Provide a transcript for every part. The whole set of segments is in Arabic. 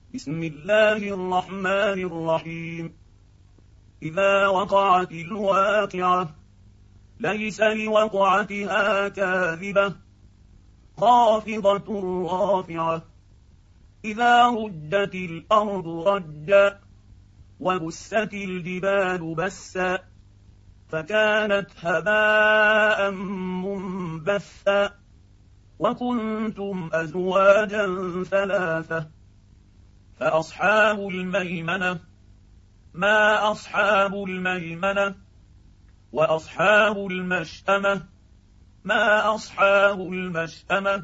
بسم الله الرحمن الرحيم. إذا وقعت الواقعة ليس لوقعتها كاذبة خافضة رافعة. إذا رجت الأرض رجا وبست الجبال بسا فكانت هباء منبثا وكنتم أزواجا ثلاثة. فأصحاب الميمنة ما أصحاب الميمنة. وأصحاب المشأمة ما أصحاب المشأمة.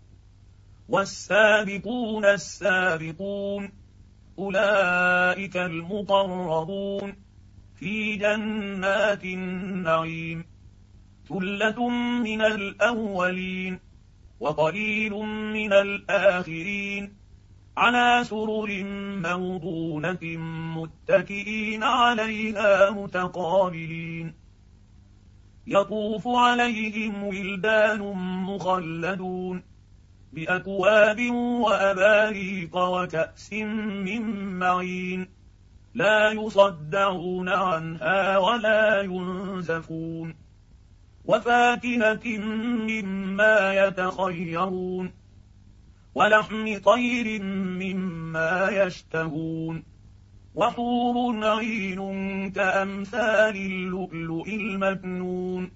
والسابقون السابقون أولئك المقربون في جنات النعيم. ثلة من الأولين وقليل من الآخرين على سرر موضونة متكئين عليها متقابلين. يطوف عليهم ولدان مخلدون بأكواب وأباريق وكأس من معين لا يصدعون عنها ولا ينزفون. وفاكهة مما يتخيرون ولحم طير مما يشتهون. وحور عين كأمثال اللؤلؤ المكنون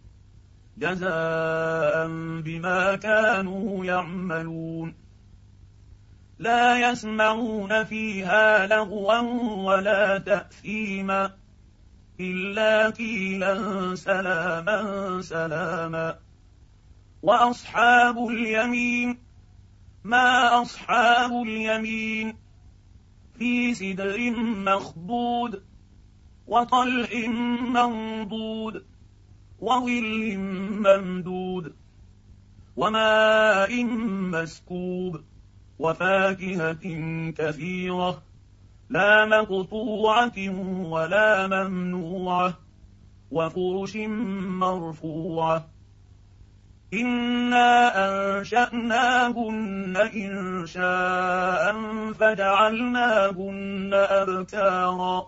جزاء بما كانوا يعملون. لا يسمعون فيها لغوا ولا تأثيما إلا قيلا سلاما سلاما. وأصحاب اليمين ما أصحاب اليمين. في سدر مخضود وطلح منضود وظل ممدود وماء مسكوب وفاكهة كثيرة لا مقطوعة ولا ممنوعة وفرش مرفوعة. إنا أنشأناهن إنشاء فجعلناهن أبكارا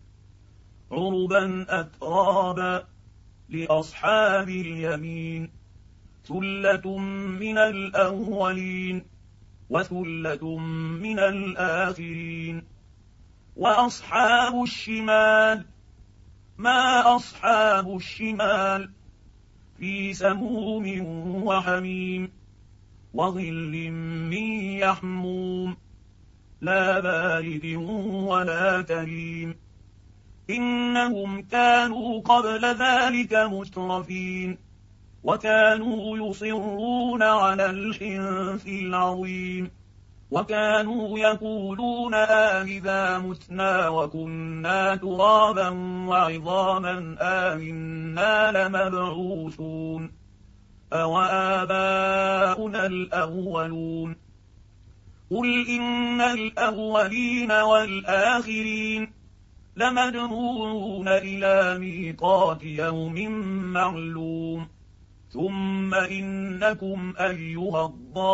عربا أترابا لأصحاب اليمين. ثلة من الأولين وثلة من الآخرين. وأصحاب الشمال ما أصحاب الشمال. في سموم وحميم وظل من يحموم لا بارد ولا كريم. إنهم كانوا قبل ذلك مترفين وكانوا يصرون على الحنث العظيم وكانوا يقولون أإذا متنا وكنا ترابا وعظاما أإنا لمبعوثون أوآباؤنا الأولون. قل إن الأولين والآخرين لمجموعون إلى ميقات يوم معلوم. ثم إنكم أيها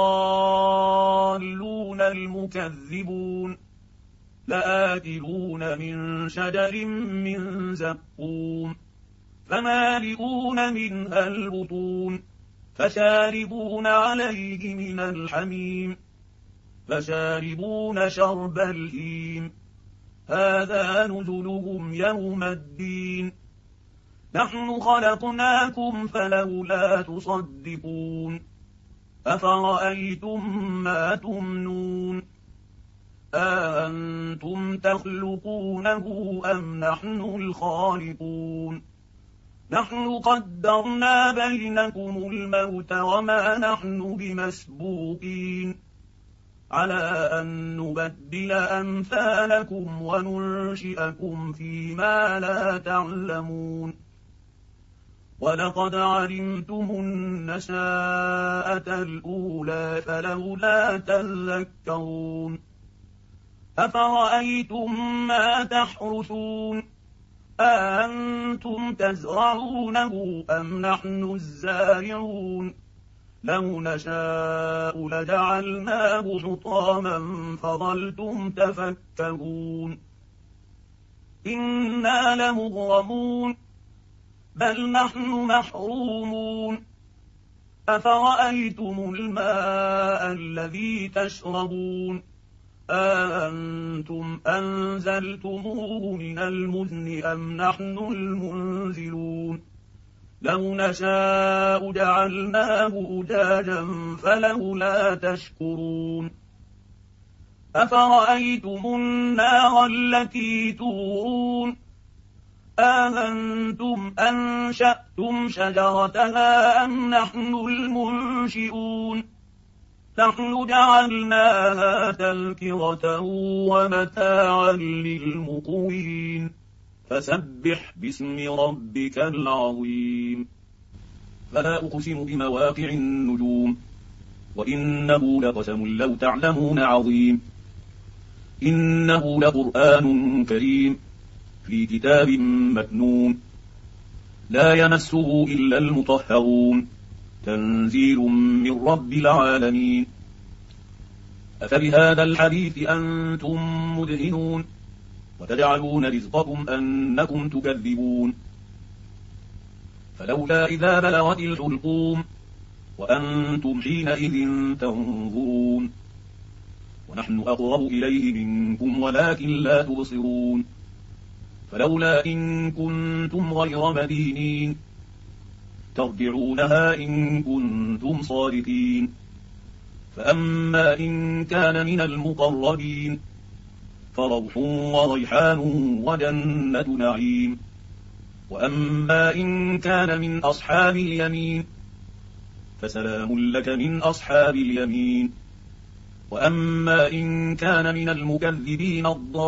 الضالون المكذبون لآكلون من شجر من زقوم فمالئون منها البطون فشاربون عليه من الحميم فشاربون شرب الهيم. هذا نزلهم يوم الدين. نحن خلقناكم فلولا تصدقون. أفرأيتم ما تمنون أأنتم تخلقونه أم نحن الخالقون. نحن قدرنا بينكم الموت وما نحن بمسبوقين على أن نبدل أمثالكم وننشئكم فيما لا تعلمون. ولقد علمتم النشاءة الأولى فلولا تذكرون. أفرأيتم ما تحرثون أأنتم تزرعونه أم نحن الزارعون لو نشاء لجعلناه حطاما فظلتم تفكهون إنا لمغرمون بل نحن محرومون أفرأيتم الماء الذي تشربون أأنتم أنزلتموه من المزن أم نحن المنزلون لو نشاء جعلناه أجاجا فلولا تشكرون أفرأيتم النار التي تورون أأنتم أنشأتم شجرتها أم نحن المنشئون نحن جعلناها تذكرة ومتاعا للمقوين فسبح باسم ربك العظيم فلا أقسم بمواقع النجوم وإنه لقسم لو تعلمون عظيم إنه لقرآن كريم في كتاب مكنون لا يمسه إلا المطهرون تنزيل من رب العالمين أفبهذا الحديث أنتم مدهنون وتجعلون رزقكم أنكم تكذبون فلولا إذا بلغت الحلقوم وأنتم حينئذ تنظرون ونحن أقرب إليه منكم ولكن لا تبصرون فلولا إن كنتم غير مدينين ترجعونها إن كنتم صادقين فأما إن كان من المقربين فروح وريحان وجنة نعيم وأما إن كان من أصحاب اليمين فسلام لك من أصحاب اليمين وأما إن كان من المكذبين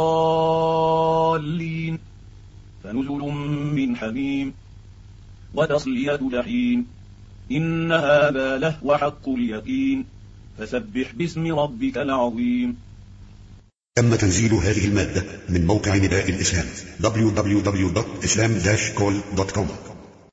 الضالين فنزل من حميم وتصلية جحيم إن هذا لهو حق اليقين فسبح باسم ربك العظيم. تم تنزيل هذه المادة من موقع نداء الإسلام www.islam-call.com